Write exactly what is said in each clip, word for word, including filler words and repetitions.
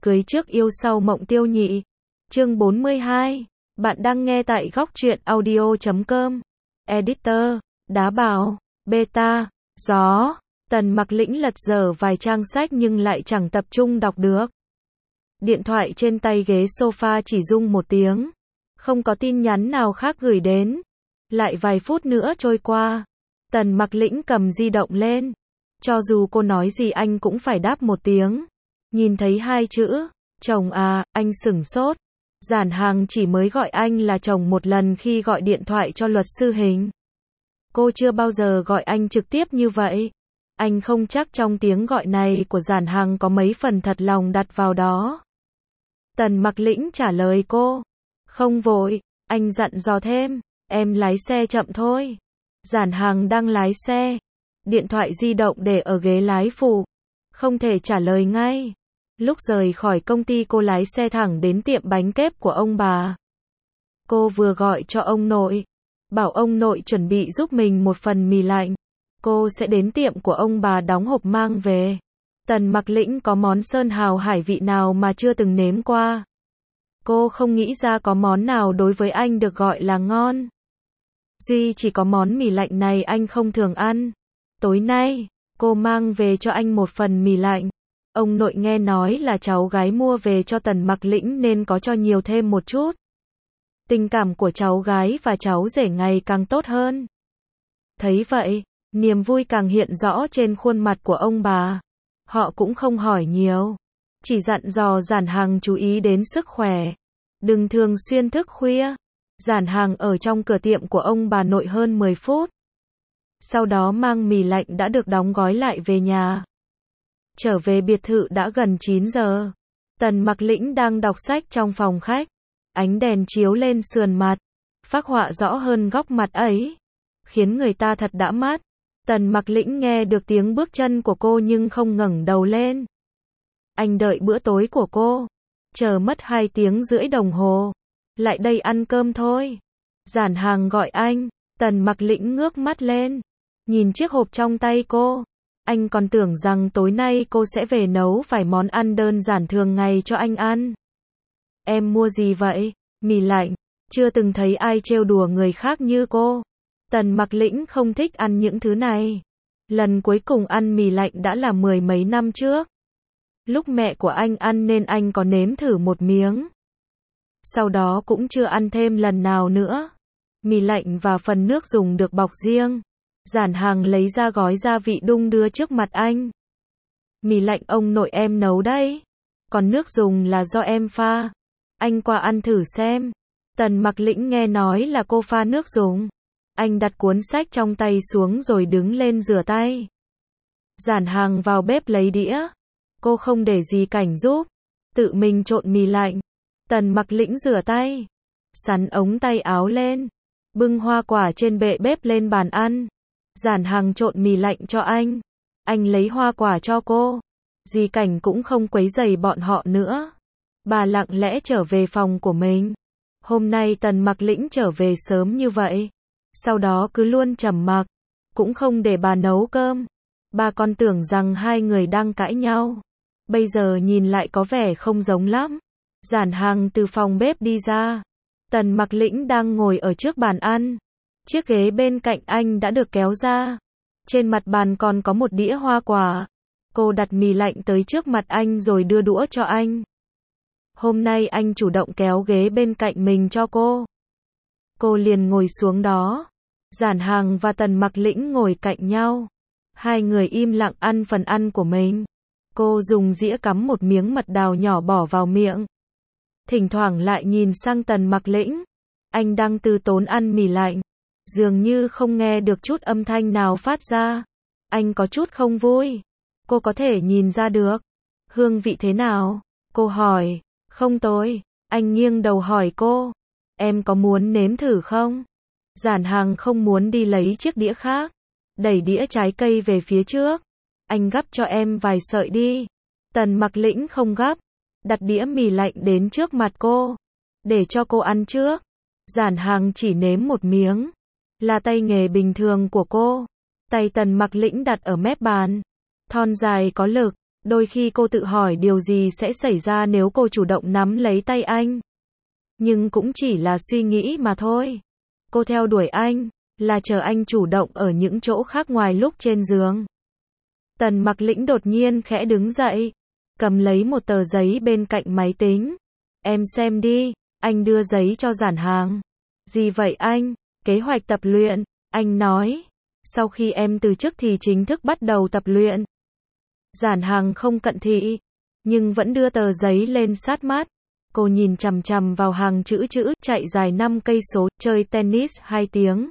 Cưới trước yêu sau mộng tiêu nhị. Chương bốn mươi hai. Bạn đang nghe tại góc truyện audio chấm com. Editor, Đá Bảo, Beta, Gió. Tần Mặc Lĩnh lật dở vài trang sách nhưng lại chẳng tập trung đọc được. Điện thoại trên tay ghế sofa chỉ rung một tiếng. Không có tin nhắn nào khác gửi đến. Lại vài phút nữa trôi qua. Tần Mặc Lĩnh cầm di động lên. Cho dù cô nói gì anh cũng phải đáp một tiếng. Nhìn thấy hai chữ, chồng à, anh sửng sốt. Giản Hàng chỉ mới gọi anh là chồng một lần khi gọi điện thoại cho luật sư Hình. Cô chưa bao giờ gọi anh trực tiếp như vậy. Anh không chắc trong tiếng gọi này của Giản Hàng có mấy phần thật lòng đặt vào đó. Tần Mặc Lĩnh trả lời cô. Không vội, anh dặn dò thêm, em lái xe chậm thôi. Giản Hàng đang lái xe. Điện thoại di động để ở ghế lái phụ. Không thể trả lời ngay. Lúc rời khỏi công ty cô lái xe thẳng đến tiệm bánh kép của ông bà. Cô vừa gọi cho ông nội. Bảo ông nội chuẩn bị giúp mình một phần mì lạnh. Cô sẽ đến tiệm của ông bà đóng hộp mang về. Tần Mặc Lĩnh có món sơn hào hải vị nào mà chưa từng nếm qua. Cô không nghĩ ra có món nào đối với anh được gọi là ngon. Duy chỉ có món mì lạnh này anh không thường ăn. Tối nay, cô mang về cho anh một phần mì lạnh. Ông nội nghe nói là cháu gái mua về cho Tần Mặc Lĩnh nên có cho nhiều thêm một chút. Tình cảm của cháu gái và cháu rể ngày càng tốt hơn. Thấy vậy, niềm vui càng hiện rõ trên khuôn mặt của ông bà. Họ cũng không hỏi nhiều. Chỉ dặn dò Giản Hàng chú ý đến sức khỏe. Đừng thường xuyên thức khuya. Giản Hàng ở trong cửa tiệm của ông bà nội hơn mười phút. Sau đó mang mì lạnh đã được đóng gói lại về nhà. Trở về biệt thự đã gần chín giờ. Tần Mặc Lĩnh đang đọc sách trong phòng khách. Ánh đèn chiếu lên sườn mặt. Phác họa rõ hơn góc mặt ấy. Khiến người ta thật đã mắt. Tần Mặc Lĩnh nghe được tiếng bước chân của cô nhưng không ngẩng đầu lên. Anh đợi bữa tối của cô. Chờ mất hai tiếng rưỡi đồng hồ. Lại đây ăn cơm thôi. Giản Hàng gọi anh. Tần Mặc Lĩnh ngước mắt lên. Nhìn chiếc hộp trong tay cô. Anh còn tưởng rằng tối nay cô sẽ về nấu vài món ăn đơn giản thường ngày cho anh ăn. Em mua gì vậy? Mì lạnh. Chưa từng thấy ai trêu đùa người khác như cô. Tần Mặc Lĩnh không thích ăn những thứ này. Lần cuối cùng ăn mì lạnh đã là mười mấy năm trước. Lúc mẹ của anh ăn nên anh có nếm thử một miếng. Sau đó cũng chưa ăn thêm lần nào nữa. Mì lạnh và phần nước dùng được bọc riêng. Giản Hàng lấy ra gói gia vị đung đưa trước mặt anh. Mì lạnh ông nội em nấu đấy. Còn nước dùng là do em pha. Anh qua ăn thử xem. Tần Mặc Lĩnh nghe nói là cô pha nước dùng. Anh đặt cuốn sách trong tay xuống rồi đứng lên rửa tay. Giản Hàng vào bếp lấy đĩa. Cô không để gì cảnh giúp. Tự mình trộn mì lạnh. Tần Mặc Lĩnh rửa tay. Sắn ống tay áo lên. Bưng hoa quả trên bệ bếp lên bàn ăn. Giản Hàng trộn mì lạnh cho anh. Anh lấy hoa quả cho cô. Dì Cảnh cũng không quấy rầy bọn họ nữa. Bà lặng lẽ trở về phòng của mình. Hôm nay Tần Mặc Lĩnh trở về sớm như vậy. Sau đó cứ luôn trầm mặc. Cũng không để bà nấu cơm. Bà còn tưởng rằng hai người đang cãi nhau. Bây giờ nhìn lại có vẻ không giống lắm. Giản Hàng từ phòng bếp đi ra. Tần Mặc Lĩnh đang ngồi ở trước bàn ăn. Chiếc ghế bên cạnh anh đã được kéo ra. Trên mặt bàn còn có một đĩa hoa quả. Cô đặt mì lạnh tới trước mặt anh rồi đưa đũa cho anh. Hôm nay anh chủ động kéo ghế bên cạnh mình cho cô. Cô liền ngồi xuống đó. Giản Hàng và Tần Mặc Lĩnh ngồi cạnh nhau. Hai người im lặng ăn phần ăn của mình. Cô dùng dĩa cắm một miếng mật đào nhỏ bỏ vào miệng. Thỉnh thoảng lại nhìn sang Tần Mặc Lĩnh. Anh đang từ tốn ăn mì lạnh. Dường như không nghe được chút âm thanh nào phát ra. Anh có chút không vui. Cô có thể nhìn ra được. Hương vị thế nào? Cô hỏi. Không tồi. Anh nghiêng đầu hỏi cô. Em có muốn nếm thử không? Giản Hàng không muốn đi lấy chiếc đĩa khác. Đẩy đĩa trái cây về phía trước. Anh gắp cho em vài sợi đi. Tần Mặc Lĩnh không gắp. Đặt đĩa mì lạnh đến trước mặt cô. Để cho cô ăn trước. Giản Hàng chỉ nếm một miếng. Là tay nghề bình thường của cô. Tay Tần Mặc Lĩnh đặt ở mép bàn. Thon dài có lực. Đôi khi cô tự hỏi điều gì sẽ xảy ra nếu cô chủ động nắm lấy tay anh. Nhưng cũng chỉ là suy nghĩ mà thôi. Cô theo đuổi anh, là chờ anh chủ động ở những chỗ khác ngoài lúc trên giường. Tần Mặc Lĩnh đột nhiên khẽ đứng dậy, cầm lấy một tờ giấy bên cạnh máy tính. Em xem đi, anh đưa giấy cho Giản Hàng. Gì vậy anh? Kế hoạch tập luyện, anh nói. Sau khi em từ chức thì chính thức bắt đầu tập luyện. Giản Hàng không cận thị, nhưng vẫn đưa tờ giấy lên sát mắt. Cô nhìn chằm chằm vào hàng chữ chữ, chạy dài năm cây số, chơi tennis hai tiếng.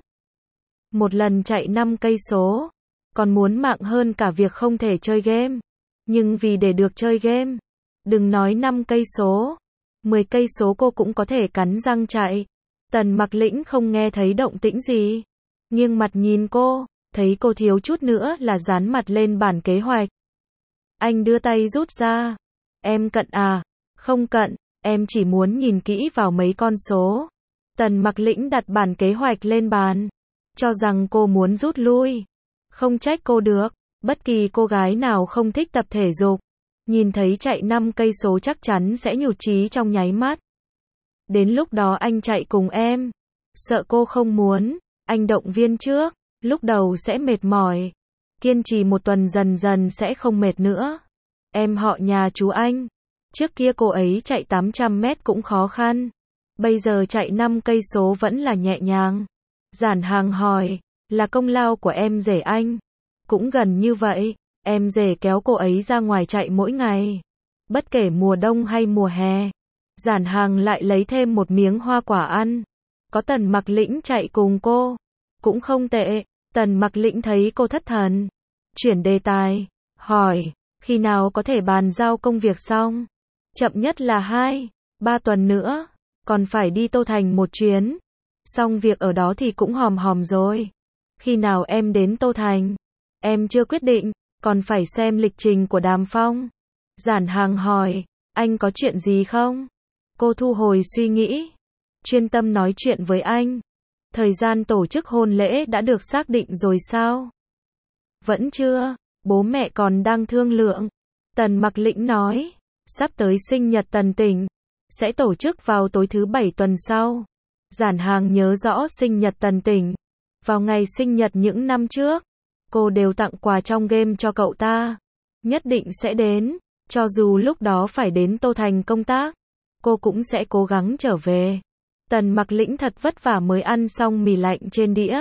Một lần chạy năm cây số, còn muốn mạng hơn cả việc không thể chơi game. Nhưng vì để được chơi game, đừng nói năm cây số, mười cây số cô cũng có thể cắn răng chạy. Tần Mặc Lĩnh không nghe thấy động tĩnh gì, nghiêng mặt nhìn cô, thấy cô thiếu chút nữa là dán mặt lên bản kế hoạch. Anh đưa tay rút ra. Em cận à? Không cận, em chỉ muốn nhìn kỹ vào mấy con số. Tần Mặc Lĩnh đặt bản kế hoạch lên bàn, cho rằng cô muốn rút lui. Không trách cô được, bất kỳ cô gái nào không thích tập thể dục, nhìn thấy chạy năm cây số chắc chắn sẽ nhụt chí trong nháy mắt. Đến lúc đó anh chạy cùng em, sợ cô không muốn, anh động viên trước, lúc đầu sẽ mệt mỏi, kiên trì một tuần dần dần sẽ không mệt nữa. Em họ nhà chú anh, trước kia cô ấy chạy tám trăm mét cũng khó khăn, bây giờ chạy năm cây số vẫn là nhẹ nhàng. Giản Hàng hỏi, là công lao của em rể anh. Cũng gần như vậy, em rể kéo cô ấy ra ngoài chạy mỗi ngày, bất kể mùa đông hay mùa hè. Giản Hàng lại lấy thêm một miếng hoa quả ăn. Có Tần Mặc Lĩnh chạy cùng cô, cũng không tệ. Tần Mặc Lĩnh thấy cô thất thần, chuyển đề tài, hỏi, khi nào có thể bàn giao công việc xong? Chậm nhất là hai, ba tuần nữa, còn phải đi Tô Thành một chuyến. Xong việc ở đó thì cũng hòm hòm rồi. Khi nào em đến Tô Thành? Em chưa quyết định, còn phải xem lịch trình của Đàm Phong. Giản Hàng hỏi, anh có chuyện gì không? Cô thu hồi suy nghĩ, chuyên tâm nói chuyện với anh. Thời gian tổ chức hôn lễ đã được xác định rồi sao? Vẫn chưa, bố mẹ còn đang thương lượng. Tần Mặc Lĩnh nói, sắp tới sinh nhật Tần Tỉnh, sẽ tổ chức vào tối thứ bảy tuần sau. Giản Hàng nhớ rõ sinh nhật Tần Tỉnh, vào ngày sinh nhật những năm trước, cô đều tặng quà trong game cho cậu ta. Nhất định sẽ đến, cho dù lúc đó phải đến Tô Thành công tác, cô cũng sẽ cố gắng trở về. Tần Mặc Lĩnh thật vất vả mới ăn xong mì lạnh trên đĩa.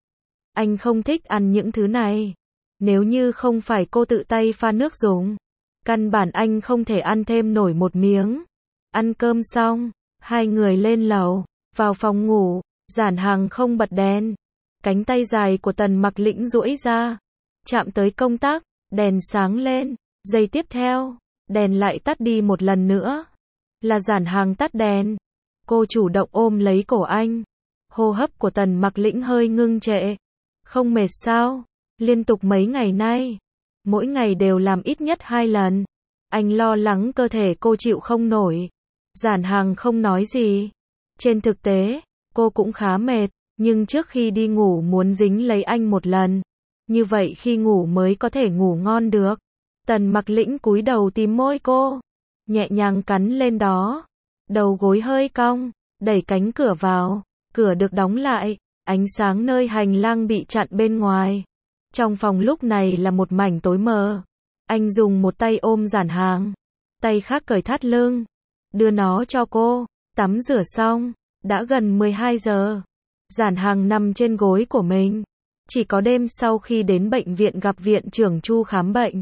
Anh không thích ăn những thứ này. Nếu như không phải cô tự tay pha nước dùng, căn bản anh không thể ăn thêm nổi một miếng. Ăn cơm xong, hai người lên lầu, vào phòng ngủ. Giản Hàng không bật đèn. Cánh tay dài của Tần Mặc Lĩnh duỗi ra, chạm tới công tắc, đèn sáng lên. Giây tiếp theo, đèn lại tắt đi một lần nữa. Là Giản Hàng tắt đèn. Cô chủ động ôm lấy cổ anh. Hô hấp của Tần Mặc Lĩnh hơi ngưng trệ. Không mệt sao? Liên tục mấy ngày nay, mỗi ngày đều làm ít nhất hai lần. Anh lo lắng cơ thể cô chịu không nổi. Giản Hàng không nói gì. Trên thực tế, cô cũng khá mệt, nhưng trước khi đi ngủ muốn dính lấy anh một lần. Như vậy khi ngủ mới có thể ngủ ngon được. Tần Mặc Lĩnh cúi đầu tìm môi cô, nhẹ nhàng cắn lên đó. Đầu gối hơi cong, đẩy cánh cửa vào. Cửa được đóng lại, ánh sáng nơi hành lang bị chặn bên ngoài. Trong phòng lúc này là một mảnh tối mờ. Anh dùng một tay ôm Giản Hàng, tay khác cởi thắt lưng, đưa nó cho cô. Tắm rửa xong, đã gần mười hai giờ. Giản Hàng nằm trên gối của mình. Chỉ có đêm sau khi đến bệnh viện gặp viện trưởng Chu khám bệnh,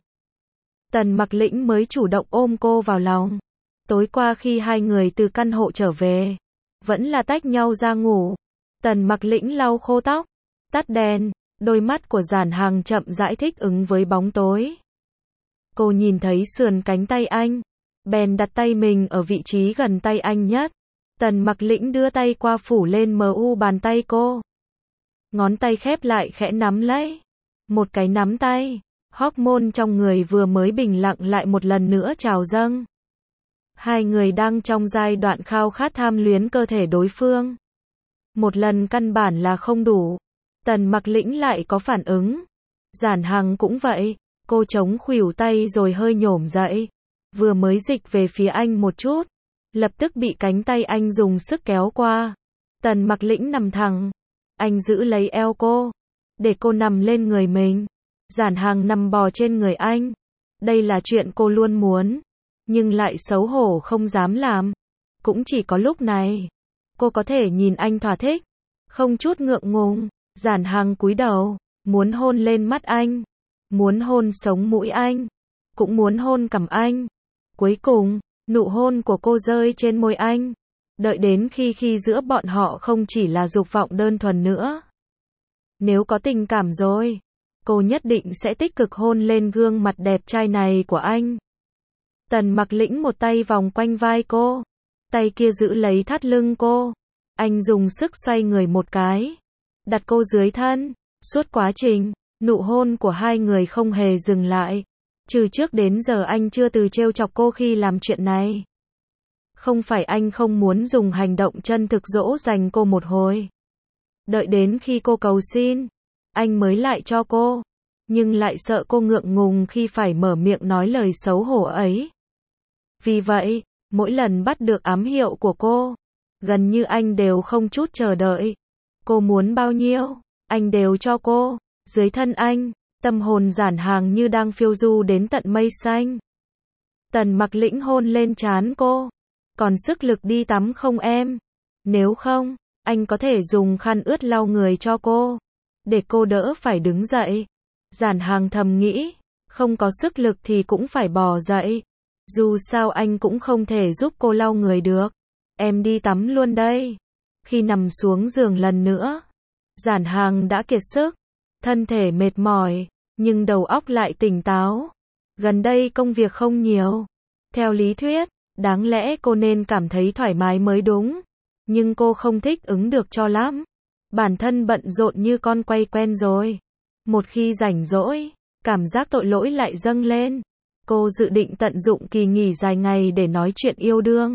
Tần Mặc Lĩnh mới chủ động ôm cô vào lòng. Tối qua khi hai người từ căn hộ trở về, vẫn là tách nhau ra ngủ. Tần Mặc Lĩnh lau khô tóc, tắt đèn, đôi mắt của Giản Hàng chậm rãi thích ứng với bóng tối. Cô nhìn thấy sườn cánh tay anh, bèn đặt tay mình ở vị trí gần tay anh nhất. Tần Mặc Lĩnh đưa tay qua phủ lên mu bàn tay cô. Ngón tay khép lại khẽ nắm lấy. Một cái nắm tay, hormone trong người vừa mới bình lặng lại một lần nữa trào dâng. Hai người đang trong giai đoạn khao khát tham luyến cơ thể đối phương. Một lần căn bản là không đủ. Tần Mặc Lĩnh lại có phản ứng. Giản Hàng cũng vậy. Cô chống khuỷu tay rồi hơi nhổm dậy. Vừa mới dịch về phía anh một chút, lập tức bị cánh tay anh dùng sức kéo qua. Tần Mặc Lĩnh nằm thẳng. Anh giữ lấy eo cô, để cô nằm lên người mình. Giản Hàng nằm bò trên người anh. Đây là chuyện cô luôn muốn, nhưng lại xấu hổ không dám làm. Cũng chỉ có lúc này, cô có thể nhìn anh thỏa thích, không chút ngượng ngùng. Giản Hàng cúi đầu, muốn hôn lên mắt anh, muốn hôn sống mũi anh, cũng muốn hôn cằm anh. Cuối cùng, nụ hôn của cô rơi trên môi anh. Đợi đến khi khi giữa bọn họ không chỉ là dục vọng đơn thuần nữa. Nếu có tình cảm rồi, cô nhất định sẽ tích cực hôn lên gương mặt đẹp trai này của anh. Tần Mặc Lĩnh một tay vòng quanh vai cô, tay kia giữ lấy thắt lưng cô. Anh dùng sức xoay người một cái, đặt cô dưới thân. Suốt quá trình, nụ hôn của hai người không hề dừng lại. Trừ trước đến giờ anh chưa từ trêu chọc cô khi làm chuyện này. Không phải anh không muốn dùng hành động chân thực dỗ dành cô một hồi. Đợi đến khi cô cầu xin, anh mới lại cho cô. Nhưng lại sợ cô ngượng ngùng khi phải mở miệng nói lời xấu hổ ấy. Vì vậy, mỗi lần bắt được ám hiệu của cô, gần như anh đều không chút chờ đợi. Cô muốn bao nhiêu, anh đều cho cô. Dưới thân anh, tâm hồn Giản Hàng như đang phiêu du đến tận mây xanh. Tần Mặc Lĩnh hôn lên trán cô. Còn sức lực đi tắm không em? Nếu không, anh có thể dùng khăn ướt lau người cho cô, để cô đỡ phải đứng dậy. Giản Hàng thầm nghĩ, không có sức lực thì cũng phải bò dậy. Dù sao anh cũng không thể giúp cô lau người được. Em đi tắm luôn đây. Khi nằm xuống giường lần nữa, Giản Hàng đã kiệt sức, thân thể mệt mỏi, nhưng đầu óc lại tỉnh táo. Gần đây công việc không nhiều. Theo lý thuyết, đáng lẽ cô nên cảm thấy thoải mái mới đúng. Nhưng cô không thích ứng được cho lắm. Bản thân bận rộn như con quay quen rồi. Một khi rảnh rỗi, cảm giác tội lỗi lại dâng lên. Cô dự định tận dụng kỳ nghỉ dài ngày để nói chuyện yêu đương.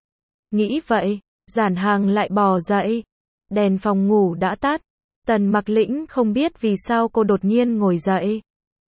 Nghĩ vậy, Giản Hàng lại bò dậy. Đèn phòng ngủ đã tắt. Tần Mặc Lĩnh không biết vì sao cô đột nhiên ngồi dậy.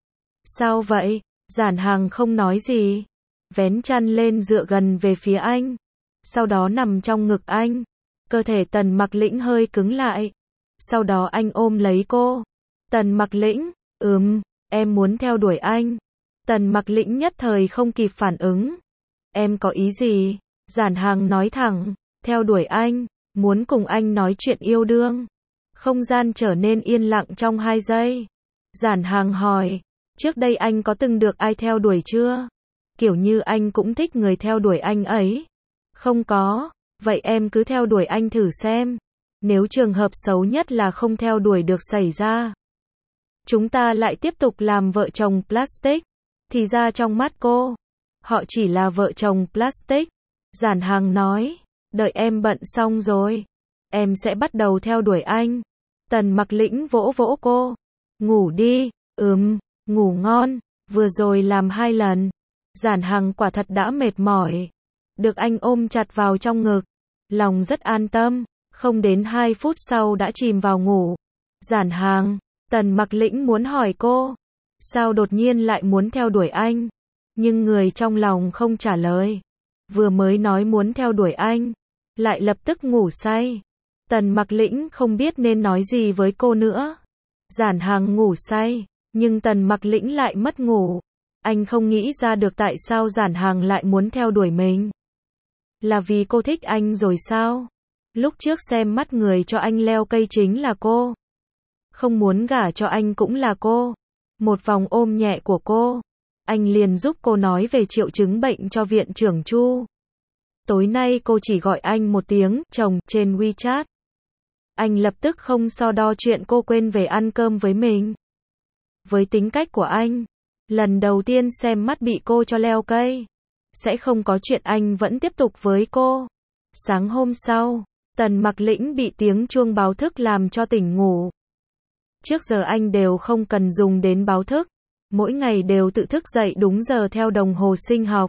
Sao vậy? Giản Hàng không nói gì. Vén chăn lên dựa gần về phía anh. Sau đó nằm trong ngực anh. Cơ thể Tần Mặc Lĩnh hơi cứng lại. Sau đó anh ôm lấy cô. Tần Mặc Lĩnh, ừm, em muốn theo đuổi anh. Tần Mặc Lĩnh nhất thời không kịp phản ứng. Em có ý gì? Giản Hàng nói thẳng, theo đuổi anh, muốn cùng anh nói chuyện yêu đương. Không gian trở nên yên lặng trong hai giây. Giản Hàng hỏi, trước đây anh có từng được ai theo đuổi chưa? Kiểu như anh cũng thích người theo đuổi anh ấy. Không có, vậy em cứ theo đuổi anh thử xem. Nếu trường hợp xấu nhất là không theo đuổi được xảy ra, chúng ta lại tiếp tục làm vợ chồng plastic. Thì ra trong mắt cô, họ chỉ là vợ chồng plastic. Giản Hàng nói, đợi em bận xong rồi, em sẽ bắt đầu theo đuổi anh. Tần Mặc Lĩnh vỗ vỗ cô. Ngủ đi, ừm, ngủ ngon, vừa rồi làm hai lần. Giản Hàng quả thật đã mệt mỏi. Được anh ôm chặt vào trong ngực, lòng rất an tâm, không đến hai phút sau đã chìm vào ngủ. Giản Hàng, Tần Mặc Lĩnh muốn hỏi cô, sao đột nhiên lại muốn theo đuổi anh? Nhưng người trong lòng không trả lời. Vừa mới nói muốn theo đuổi anh, lại lập tức ngủ say. Tần Mặc Lĩnh không biết nên nói gì với cô nữa. Giản Hàng ngủ say, nhưng Tần Mặc Lĩnh lại mất ngủ. Anh không nghĩ ra được tại sao Giản Hàng lại muốn theo đuổi mình. Là vì cô thích anh rồi sao? Lúc trước xem mắt người cho anh leo cây chính là cô. Không muốn gả cho anh cũng là cô. Một vòng ôm nhẹ của cô, anh liền giúp cô nói về triệu chứng bệnh cho viện trưởng Chu. Tối nay cô chỉ gọi anh một tiếng chồng trên WeChat. Anh lập tức không so đo chuyện cô quên về ăn cơm với mình. Với tính cách của anh, lần đầu tiên xem mắt bị cô cho leo cây, sẽ không có chuyện anh vẫn tiếp tục với cô. Sáng hôm sau, Tần Mặc Lĩnh bị tiếng chuông báo thức làm cho tỉnh ngủ. Trước giờ anh đều không cần dùng đến báo thức, mỗi ngày đều tự thức dậy đúng giờ theo đồng hồ sinh học.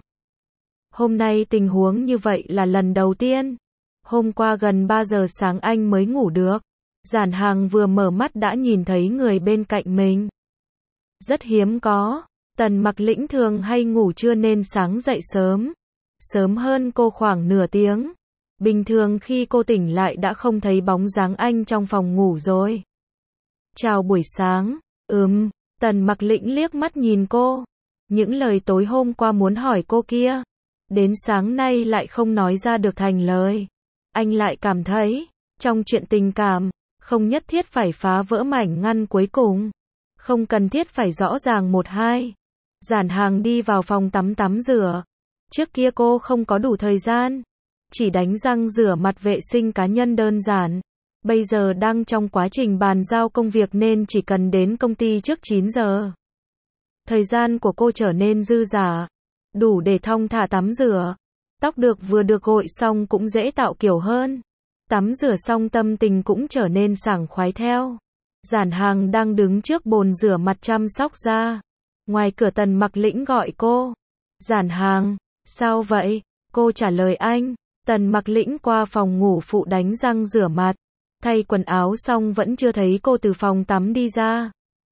Hôm nay tình huống như vậy là lần đầu tiên. Hôm qua gần ba giờ sáng anh mới ngủ được. Giản Hàng vừa mở mắt đã nhìn thấy người bên cạnh mình. Rất hiếm có, Tần Mặc Lĩnh thường hay ngủ trưa nên sáng dậy sớm. Sớm hơn cô khoảng nửa tiếng. Bình thường khi cô tỉnh lại đã không thấy bóng dáng anh trong phòng ngủ rồi. Chào buổi sáng. Ừm, Tần Mặc Lĩnh liếc mắt nhìn cô. Những lời tối hôm qua muốn hỏi cô kia, đến sáng nay lại không nói ra được thành lời. Anh lại cảm thấy, trong chuyện tình cảm, không nhất thiết phải phá vỡ mảnh ngăn cuối cùng. Không cần thiết phải rõ ràng một hai. Giản Hàng đi vào phòng tắm tắm rửa. Trước kia cô không có đủ thời gian, chỉ đánh răng rửa mặt vệ sinh cá nhân đơn giản. Bây giờ đang trong quá trình bàn giao công việc nên chỉ cần đến công ty trước chín giờ. Thời gian của cô trở nên dư dả, đủ để thong thả tắm rửa. Tóc được vừa được gội xong cũng dễ tạo kiểu hơn. Tắm rửa xong tâm tình cũng trở nên sảng khoái theo. Giản Hàng đang đứng trước bồn rửa mặt chăm sóc da. Ngoài cửa Tần Mặc Lĩnh gọi cô. Giản Hàng, sao vậy? Cô trả lời anh. Tần Mặc Lĩnh qua phòng ngủ phụ đánh răng rửa mặt. Thay quần áo xong vẫn chưa thấy cô từ phòng tắm đi ra.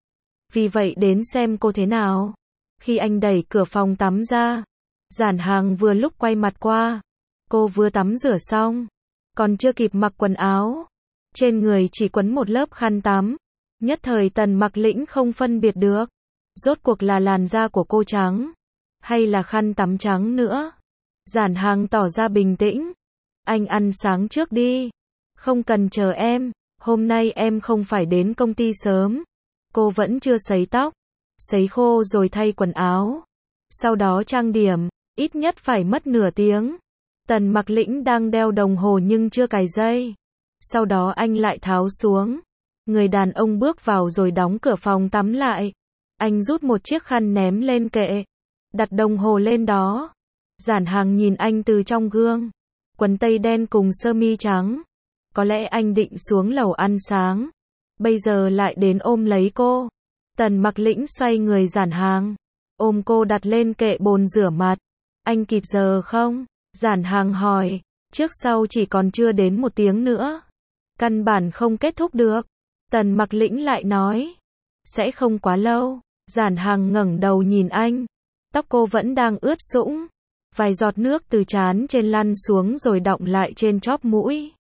Vì vậy đến xem cô thế nào. Khi anh đẩy cửa phòng tắm ra, Giản Hàng vừa lúc quay mặt qua. Cô vừa tắm rửa xong, còn chưa kịp mặc quần áo. Trên người chỉ quấn một lớp khăn tắm. Nhất thời Tần Mặc Lĩnh không phân biệt được. Rốt cuộc là làn da của cô trắng, hay là khăn tắm trắng nữa. Giản Hàng tỏ ra bình tĩnh. Anh ăn sáng trước đi. Không cần chờ em, hôm nay em không phải đến công ty sớm. Cô vẫn chưa sấy tóc. Sấy khô rồi thay quần áo. Sau đó trang điểm, ít nhất phải mất nửa tiếng. Tần Mặc Lĩnh đang đeo đồng hồ nhưng chưa cài dây. Sau đó anh lại tháo xuống. Người đàn ông bước vào rồi đóng cửa phòng tắm lại. Anh rút một chiếc khăn ném lên kệ, đặt đồng hồ lên đó. Giản Hàng nhìn anh từ trong gương. Quần tây đen cùng sơ mi trắng. Có lẽ anh định xuống lầu ăn sáng. Bây giờ lại đến ôm lấy cô. Tần Mặc Lĩnh xoay người Giản Hàng, ôm cô đặt lên kệ bồn rửa mặt. Anh kịp giờ không? Giản Hàng hỏi. Trước sau chỉ còn chưa đến một tiếng nữa. Căn bản không kết thúc được. Tần Mặc Lĩnh lại nói. Sẽ không quá lâu. Giản Hàng ngẩng đầu nhìn anh. Tóc cô vẫn đang ướt sũng. Vài giọt nước từ trán trên lăn xuống rồi đọng lại trên chóp mũi.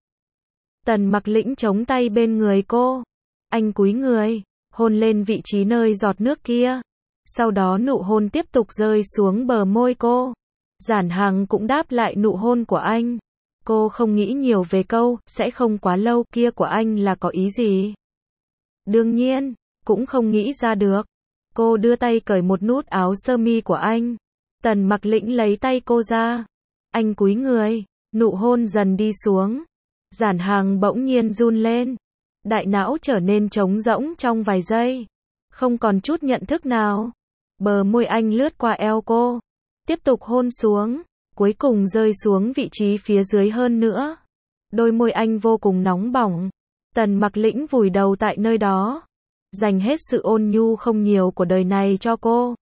Tần Mặc Lĩnh chống tay bên người cô. Anh cúi người, hôn lên vị trí nơi giọt nước kia. Sau đó nụ hôn tiếp tục rơi xuống bờ môi cô. Giản Hàng cũng đáp lại nụ hôn của anh. Cô không nghĩ nhiều về câu sẽ không quá lâu kia của anh là có ý gì. Đương nhiên, cũng không nghĩ ra được. Cô đưa tay cởi một nút áo sơ mi của anh. Tần Mặc Lĩnh lấy tay cô ra. Anh cúi người, nụ hôn dần đi xuống. Giản Hàng bỗng nhiên run lên. Đại não trở nên trống rỗng trong vài giây. Không còn chút nhận thức nào. Bờ môi anh lướt qua eo cô. Tiếp tục hôn xuống. Cuối cùng rơi xuống vị trí phía dưới hơn nữa. Đôi môi anh vô cùng nóng bỏng. Tần Mặc Lĩnh vùi đầu tại nơi đó. Dành hết sự ôn nhu không nhiều của đời này cho cô.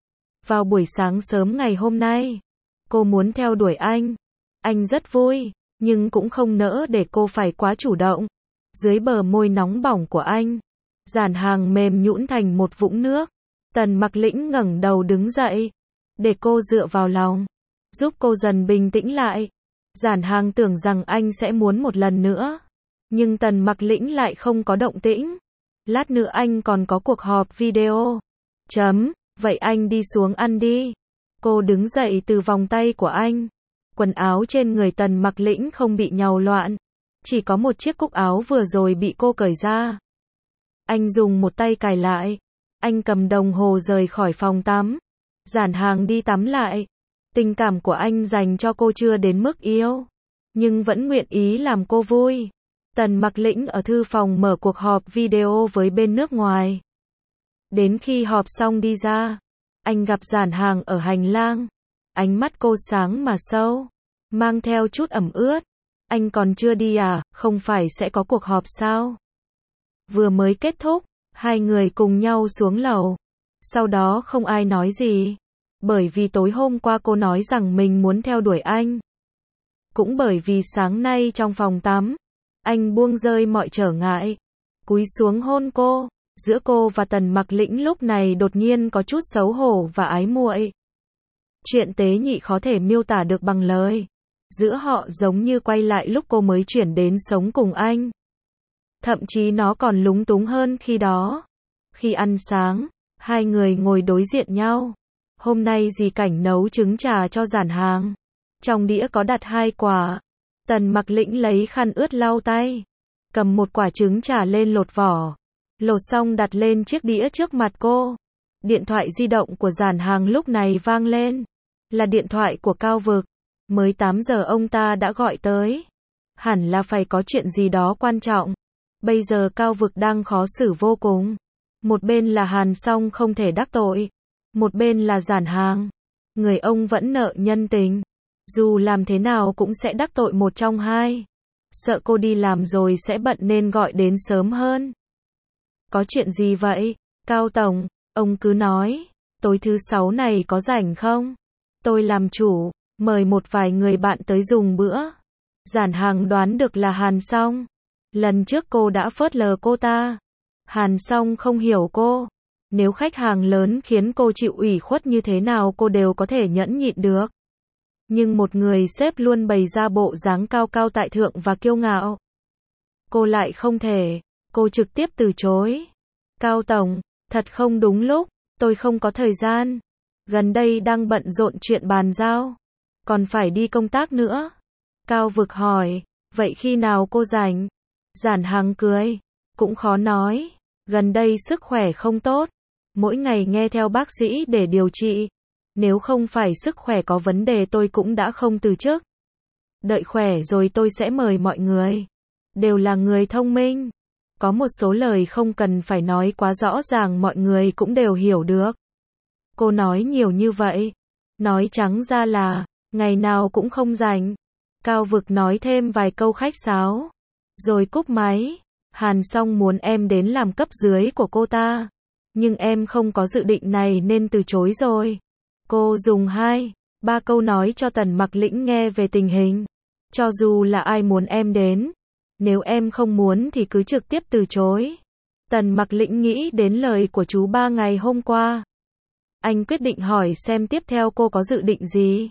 Vào buổi sáng sớm ngày hôm nay, cô muốn theo đuổi anh. Anh rất vui, nhưng cũng không nỡ để cô phải quá chủ động. Dưới bờ môi nóng bỏng của anh, Giản Hàng mềm nhũn thành một vũng nước. Tần Mặc Lĩnh ngẩng đầu đứng dậy, để cô dựa vào lòng, giúp cô dần bình tĩnh lại. Giản Hàng tưởng rằng anh sẽ muốn một lần nữa, nhưng Tần Mặc Lĩnh lại không có động tĩnh. Lát nữa anh còn có cuộc họp video. Chấm, vậy anh đi xuống ăn đi. Cô đứng dậy từ vòng tay của anh. Quần áo trên người Tần Mặc Lĩnh không bị nhàu loạn. Chỉ có một chiếc cúc áo vừa rồi bị cô cởi ra. Anh dùng một tay cài lại. Anh cầm đồng hồ rời khỏi phòng tắm. Giản Hàng đi tắm lại. Tình cảm của anh dành cho cô chưa đến mức yêu, nhưng vẫn nguyện ý làm cô vui. Tần Mặc Lĩnh ở thư phòng mở cuộc họp video với bên nước ngoài. Đến khi họp xong đi ra, anh gặp Giản Hàng ở hành lang. Ánh mắt cô sáng mà sâu, mang theo chút ẩm ướt. Anh còn chưa đi à, không phải sẽ có cuộc họp sao? Vừa mới kết thúc, hai người cùng nhau xuống lầu. Sau đó không ai nói gì. Bởi vì tối hôm qua cô nói rằng mình muốn theo đuổi anh. Cũng bởi vì sáng nay trong phòng tắm, anh buông rơi mọi trở ngại, cúi xuống hôn cô. Giữa cô và Tần Mặc Lĩnh lúc này đột nhiên có chút xấu hổ và ái muội. Chuyện tế nhị khó thể miêu tả được bằng lời. Giữa họ giống như quay lại lúc cô mới chuyển đến sống cùng anh. Thậm chí nó còn lúng túng hơn khi đó. Khi ăn sáng, hai người ngồi đối diện nhau. Hôm nay dì Cảnh nấu trứng trà cho Giản Hàng. Trong đĩa có đặt hai quả. Tần Mặc Lĩnh lấy khăn ướt lau tay. Cầm một quả trứng trà lên lột vỏ. Lột xong đặt lên chiếc đĩa trước mặt cô. Điện thoại di động của Giản Hàng lúc này vang lên. Là điện thoại của Cao Vực. Mới tám giờ ông ta đã gọi tới. Hẳn là phải có chuyện gì đó quan trọng. Bây giờ Cao Vực đang khó xử vô cùng. Một bên là Hàn Song không thể đắc tội. Một bên là Giản Hàng. Người ông vẫn nợ nhân tình. Dù làm thế nào cũng sẽ đắc tội một trong hai. Sợ cô đi làm rồi sẽ bận nên gọi đến sớm hơn. Có chuyện gì vậy, Cao Tổng? Ông cứ nói. Tối thứ sáu này có rảnh không? Tôi làm chủ, mời một vài người bạn tới dùng bữa. Giản Hàng đoán được là Hàn Song. Lần trước cô đã phớt lờ cô ta. Hàn Song không hiểu cô. Nếu khách hàng lớn khiến cô chịu ủy khuất như thế nào cô đều có thể nhẫn nhịn được. Nhưng một người sếp luôn bày ra bộ dáng cao cao tại thượng và kiêu ngạo. Cô lại không thể. Cô trực tiếp từ chối. Cao Tổng, thật không đúng lúc. Tôi không có thời gian. Gần đây đang bận rộn chuyện bàn giao. Còn phải đi công tác nữa. Cao Vực hỏi. Vậy khi nào cô rảnh? Giản Hàng cười. Cũng khó nói. Gần đây sức khỏe không tốt. Mỗi ngày nghe theo bác sĩ để điều trị. Nếu không phải sức khỏe có vấn đề tôi cũng đã không từ chức. Đợi khỏe rồi tôi sẽ mời mọi người. Đều là người thông minh. Có một số lời không cần phải nói quá rõ ràng mọi người cũng đều hiểu được. Cô nói nhiều như vậy. Nói trắng ra là, ngày nào cũng không rảnh. Cao Vực nói thêm vài câu khách sáo. Rồi cúp máy. Hàn Song muốn em đến làm cấp dưới của cô ta. Nhưng em không có dự định này nên từ chối rồi. Cô dùng hai, ba câu nói cho Tần Mặc Lĩnh nghe về tình hình. Cho dù là ai muốn em đến. Nếu em không muốn thì cứ trực tiếp từ chối. Tần Mặc Lĩnh nghĩ đến lời của chú ba ngày hôm qua. Anh quyết định hỏi xem tiếp theo cô có dự định gì.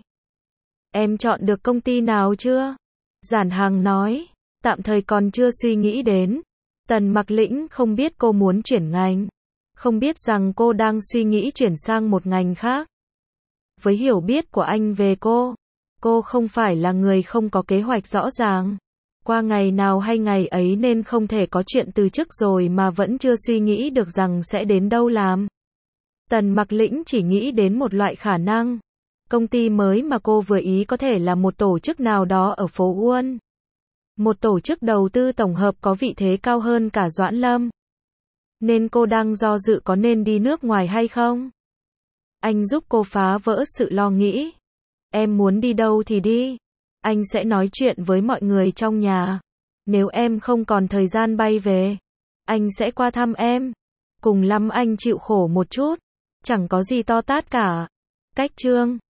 Em chọn được công ty nào chưa? Giản Hàng nói. Tạm thời còn chưa suy nghĩ đến. Tần Mặc Lĩnh không biết cô muốn chuyển ngành. Không biết rằng cô đang suy nghĩ chuyển sang một ngành khác. Với hiểu biết của anh về cô, cô không phải là người không có kế hoạch rõ ràng. Qua ngày nào hay ngày ấy nên không thể có chuyện từ chức rồi mà vẫn chưa suy nghĩ được rằng sẽ đến đâu làm. Tần Mặc Lĩnh chỉ nghĩ đến một loại khả năng. Công ty mới mà cô vừa ý có thể là một tổ chức nào đó ở phố Uôn. Một tổ chức đầu tư tổng hợp có vị thế cao hơn cả Doãn Lâm. Nên cô đang do dự có nên đi nước ngoài hay không? Anh giúp cô phá vỡ sự lo nghĩ. Em muốn đi đâu thì đi. Anh sẽ nói chuyện với mọi người trong nhà. Nếu em không còn thời gian bay về, anh sẽ qua thăm em. Cùng lắm anh chịu khổ một chút. Chẳng có gì to tát cả. Cách chương